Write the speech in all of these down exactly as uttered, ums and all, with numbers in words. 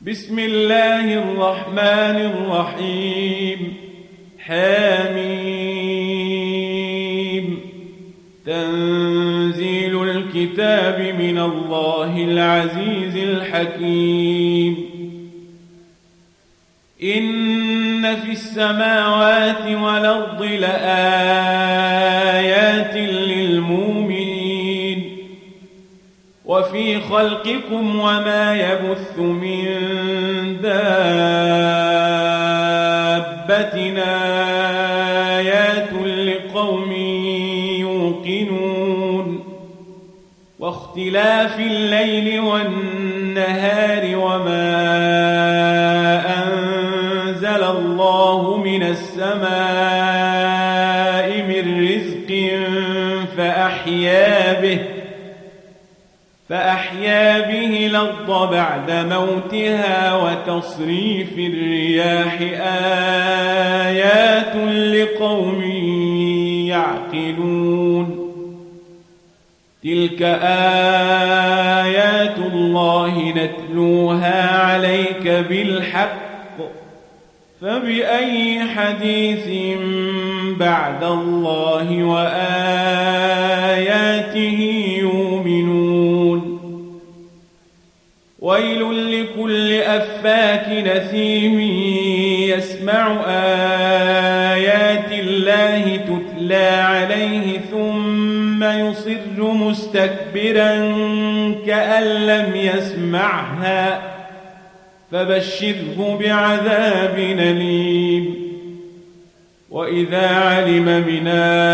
بسم الله الرحمن الرحيم. حميم. تنزيل الكتاب من الله العزيز الحكيم. إن في السماوات والأرض لآيات للمؤمنين وفي خلقكم وما يبث من دابة آيات لقوم يوقنون واختلاف الليل والنهار وما أنزل الله من السماء من رزق فأحيا به فأحيا به الأرض بعد موتها وتصريف الرياح آيات لقوم يعقلون. تلك آيات الله نتلوها عليك بالحق فبأي حديث بعد الله وآياته يؤمنون. ويل لكل أفاك نثيم يسمع آيات الله تتلى عليه ثم يصر مستكبرا كأن لم يسمعها فبشره بعذاب أليم. وإذا علم من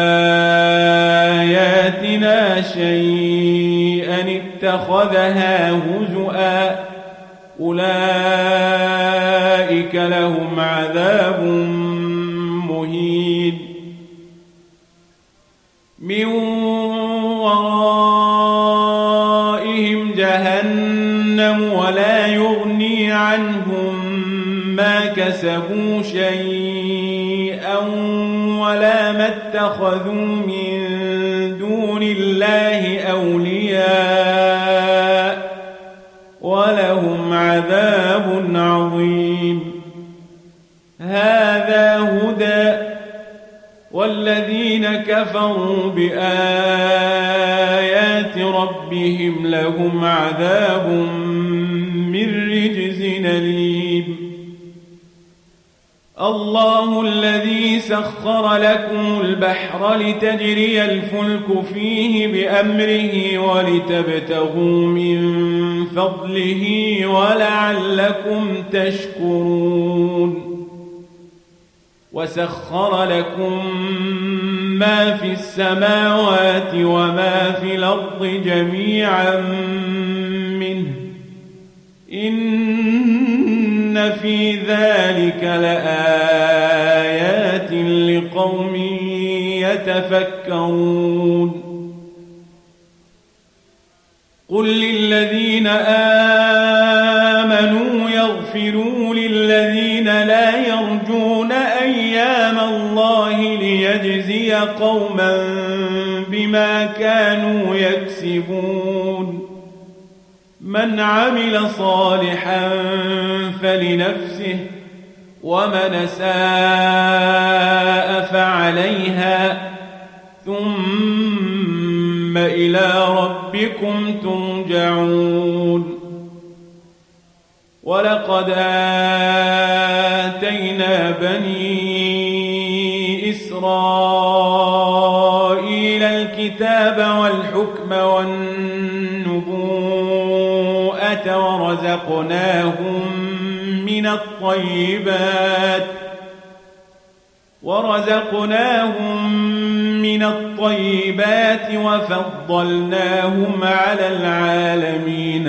آياتنا شيئا اتخذها هزؤا أولئك لهم عذاب مهين. من ورائهم جهنم ولا يغني عنهم ما كسبوا شيئا ولا ما اتخذوا من دون الله أولياء ولهم عذاب عظيم. هذا هدى والذين كفروا بآيات ربهم لهم عذاب من رجز أليم. الله الذي سخر لكم البحر لتجري الفلك فيه بأمره ولتبتغوا من فضله ولعلكم تشكرون. وسخر لكم ما في السماوات وما في الأرض جميعا منه إن في ذلك لآيات لقوم يتفكرون. قل للذين آمنوا يغفروا للذين لا يرجون أيام الله ليجزي قوما بما كانوا يكسبون. من عمل صالحا فلنفسه ومن ساء فعليها ثم إلى ربكم ترجعون. ولقد آتينا بني إسرائيل الكتاب والحكم والنبوة ورزقناهم من الطيبات ورزقناهم من الطيبات وفضلناهم على العالمين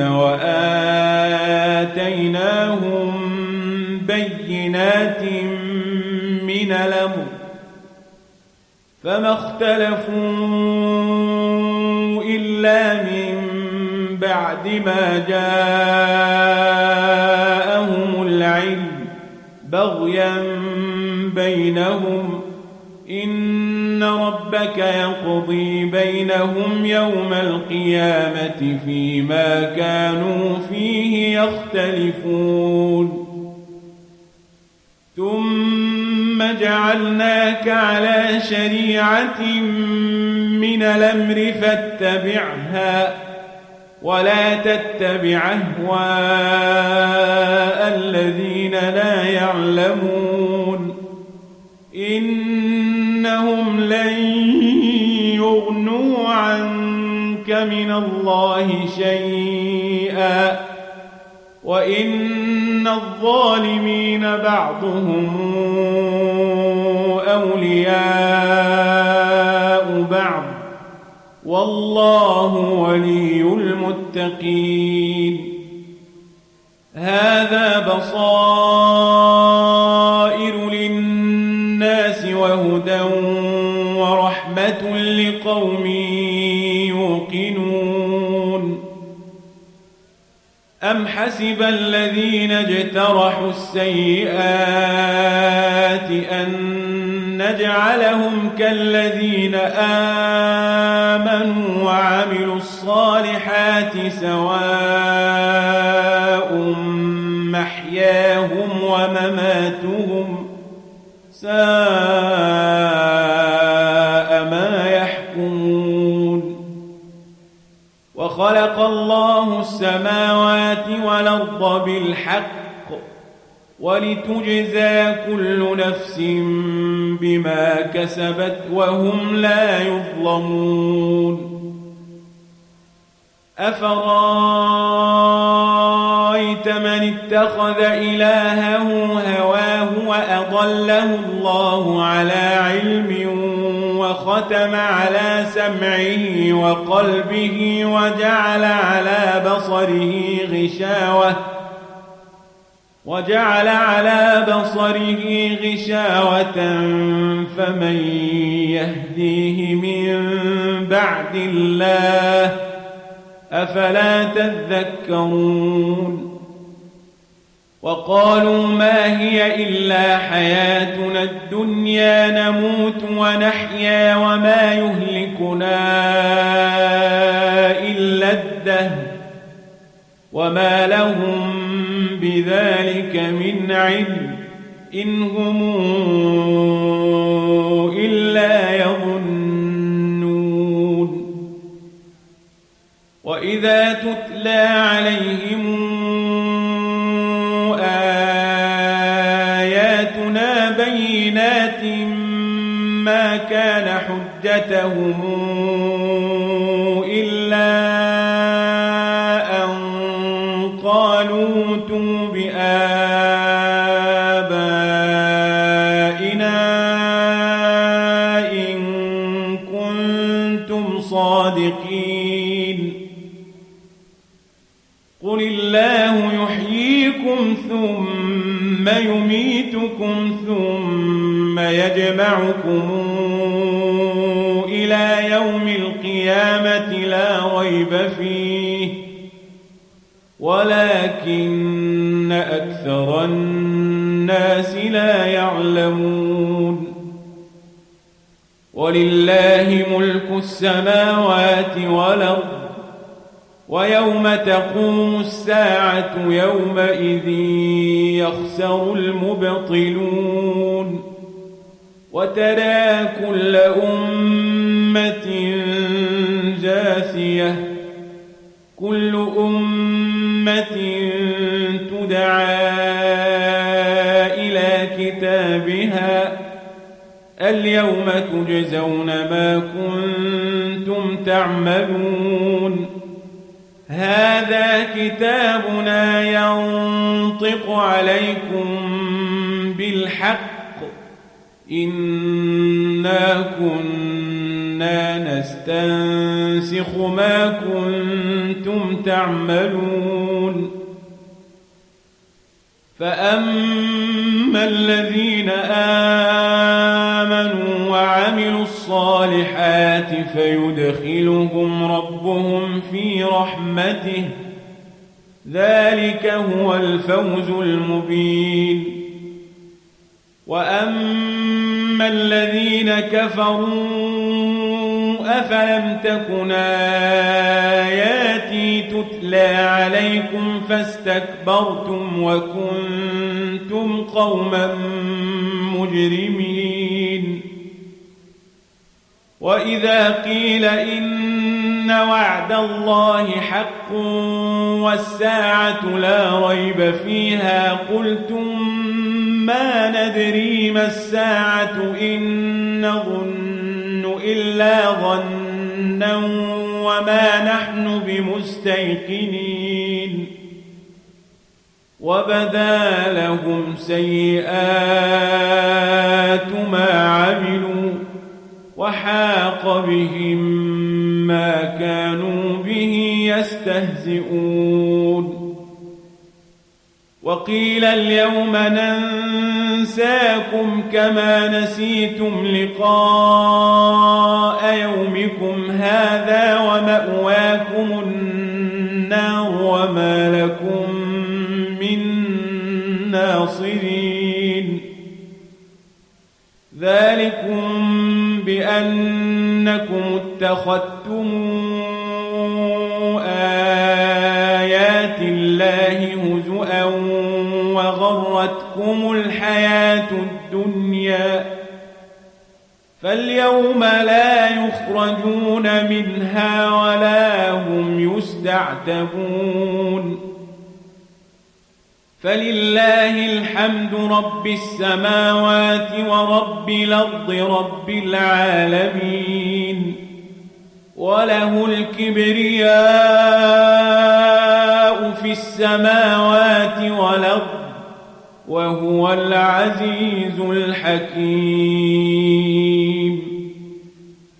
وآتيناهم بينات من الأمر فما اختلفوا إلا من بعد ما جاءهم العلم بغيا بينهم إن ربك يقضي بينهم يوم القيامة فيما كانوا فيه يختلفون ثم جعلناك على شريعة من الأمر فاتبعها ولا تتبع أهواء الذين لا يعلمون إنهم لن يغنوا عنك من الله شيئا وإن الظالمين بعضهم أولياء بعض والله ولي المتقين هذا بصائر للناس وهدى ورحمة لقوم يوقنون أم حسب الذين اجترحوا السيئات أن نجعلهم كالذين آمنوا وعملوا الصالحات سواء محياهم ومماتهم ساء ما يحكمون وخلق الله السماوات والأرض بالحق ولتجزى كل نفس بما كسبت وهم لا يظلمون أفرأيت من اتخذ إلهه هواه وأضله الله على علم وختم على سمعه وقلبه وجعل على بصره غشاوة وجعل على بصره غشاوة فمن يهديه من بعد الله أفلا تذكرون وقالوا ما هي إلا حياتنا الدنيا نموت ونحيا وما يهلكنا إلا الدهر وما لهم بذلك من علم إن هم إلا يظنون وإذا تتلى عليهم آياتنا بينات ما كان حجتهم إلا قالوا بآبائنا إن كنتم صادقين قل الله يحييكم ثم يميتكم ثم يجمعكم إلى يوم القيامة لا ريب فيه ولكن أكثر الناس لا يعلمون ولله ملك السماوات والأرض ويوم تقوم الساعة يومئذ يخسر المبطلون وترى كل أمة جاثية كل أمة تدعى إلى كتابها اليوم تجزون ما كنتم تعملون هذا كتابنا ينطق عليكم بالحق إنا كنا نستنسخ ما كنتم تعملون فأما الذين آمنوا وعملوا الصالحات فيدخلهم ربهم في رحمته ذلك هو الفوز المبين وأما الذين كفروا أفلم تكن آياتي تتلى عليكم فاستكبرتم وكنتم قوما مجرمين وإذا قيل إن وعد الله حق والساعة لا ريب فيها قلتم ما ندري ما الساعة إن نظن إلا ظنا وما نحن بمستيقنين وبدا لهم سيئات ما عملوا وحاق بهم ما كانوا به يستهزئون وقيل اليوم ننساكم كما نسيتم لقاء يومكم هذا ومأواكم النار وما لكم من ناصرين ذلكم بأنكم اتخذتم آيات الله هزؤا وغرتكم الحياة الدنيا فاليوم لا يخرجون منها ولا هم يستعتبون فلله الحمد رب السماوات ورب الأرض رب العالمين وله الكبرياء في السماوات والأرض وهو العزيز الحكيم